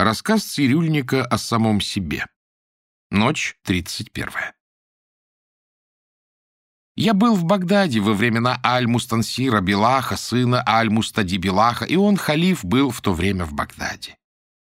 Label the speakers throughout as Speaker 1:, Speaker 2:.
Speaker 1: Рассказ цирюльника о самом себе. Ночь 31. Я был в Багдаде во времена Аль-Мустансира Билаха, сына Аль-Мустади Билаха, и он, халиф, был в то время в Багдаде.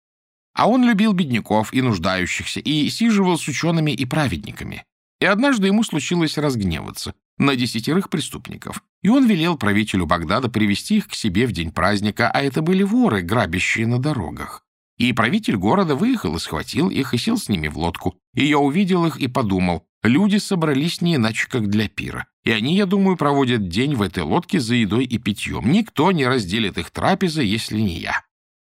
Speaker 1: А он любил бедняков и нуждающихся, и сиживал с учеными и праведниками. И однажды ему случилось разгневаться на 10 преступников, и он велел правителю Багдада привести их к себе в день праздника, а это были воры, грабящие на дорогах. И правитель города выехал и схватил их, и сел с ними в лодку. И я увидел их и подумал, люди собрались не иначе, как для пира. И они, я думаю, проводят день в этой лодке за едой и питьем. Никто не разделит их трапезы, если не я.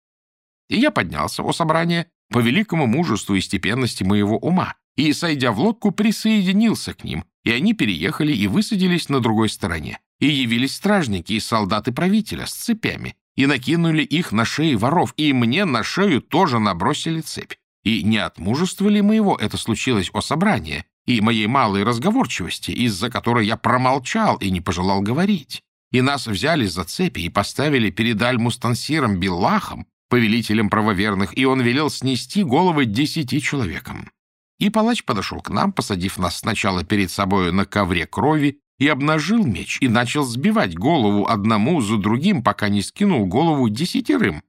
Speaker 1: И я поднялся, о собрание, по великому мужеству и степенности моего ума, и, сойдя в лодку, присоединился к ним, и они переехали и высадились на другой стороне. И явились стражники и солдаты правителя с цепями, и накинули их на шеи воров, и мне на шею тоже набросили цепь. И не от мужества ли моего это случилось, о собрание, и моей малой разговорчивости, из-за которой я промолчал и не пожелал говорить. И нас взяли за цепи и поставили перед Аль-Мустансиром Биллахом, повелителем правоверных, и он велел снести головы 10 человекам. И палач подошел к нам, посадив нас сначала перед собою на ковре крови, и обнажил меч, и начал сбивать голову одному за другим, пока не скинул голову 10.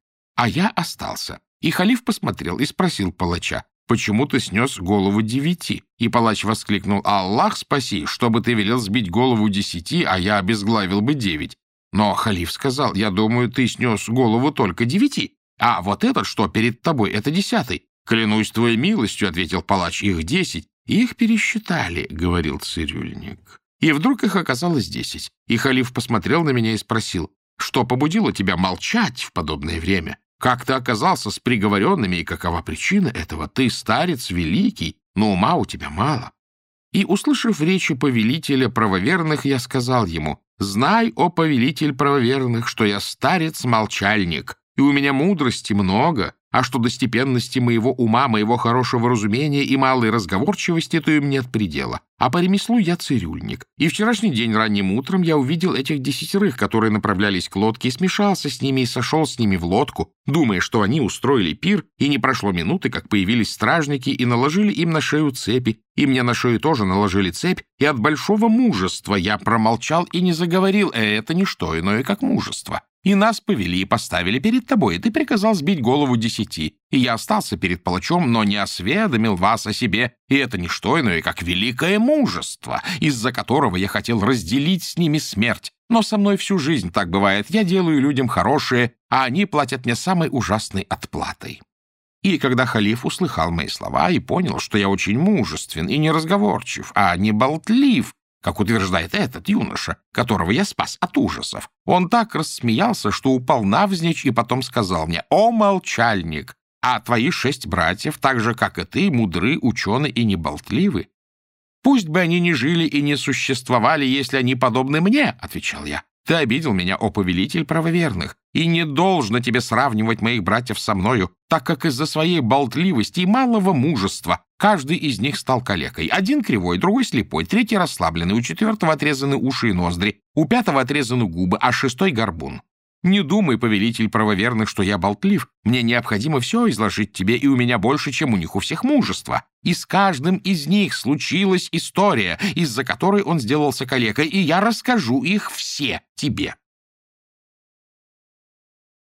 Speaker 1: А я остался. И халиф посмотрел и спросил палача, почему ты снес голову 9? И палач воскликнул, Аллах спаси, чтобы ты велел сбить голову 10, а я обезглавил бы 9. Но халиф сказал, я думаю, ты снес голову только 9, а вот этот, что перед тобой, это 10. Клянусь твоей милостью, ответил палач, их 10. Их пересчитали, говорил цирюльник. И вдруг их оказалось 10. И халиф посмотрел на меня и спросил, что побудило тебя молчать в подобное время? Как ты оказался с приговоренными и какова причина этого? Ты старец великий, но ума у тебя мало. И, услышав речи повелителя правоверных, я сказал ему, знай, о повелитель правоверных, что я старец-молчальник, и у меня мудрости много, а что до степенности моего ума, моего хорошего разумения и малой разговорчивости, то им нет предела. А по ремеслу я цирюльник. И вчерашний день ранним утром я увидел этих 10, которые направлялись к лодке, и смешался с ними и сошел с ними в лодку, думая, что они устроили пир, и не прошло минуты, как появились стражники и наложили им на шею цепи, и мне на шею тоже наложили цепь, и от большого мужества я промолчал и не заговорил, это не что иное, как мужество. И нас повели и поставили перед тобой, и ты приказал сбить голову 10. И я остался перед палачом, но не осведомил вас о себе, и это не что иное, как великое мужество, из-за которого я хотел разделить с ними смерть. Но со мной всю жизнь так бывает, я делаю людям хорошее, а они платят мне самой ужасной отплатой. И когда халиф услыхал мои слова и понял, что я очень мужествен и неразговорчив, а не болтлив, как утверждает этот юноша, которого я спас от ужасов, он так рассмеялся, что упал навзничь и потом сказал мне, «О, молчальник, а твои 6 братьев, так же, как и ты, мудры, учены и неболтливы. Пусть бы они не жили и не существовали, если они подобны мне», — отвечал я. «Ты обидел меня, о повелитель правоверных, и не должно тебе сравнивать моих братьев со мною, так как из-за своей болтливости и малого мужества каждый из них стал калекой. Один кривой, другой слепой, третий расслабленный, у 4 отрезаны уши и ноздри, у 5 отрезаны губы, а 6 горбун. Не думай, повелитель правоверных, что я болтлив. Мне необходимо все изложить тебе, и у меня больше, чем у них у всех мужества. И с каждым из них случилась история, из-за которой он сделался калекой, и я расскажу их все тебе».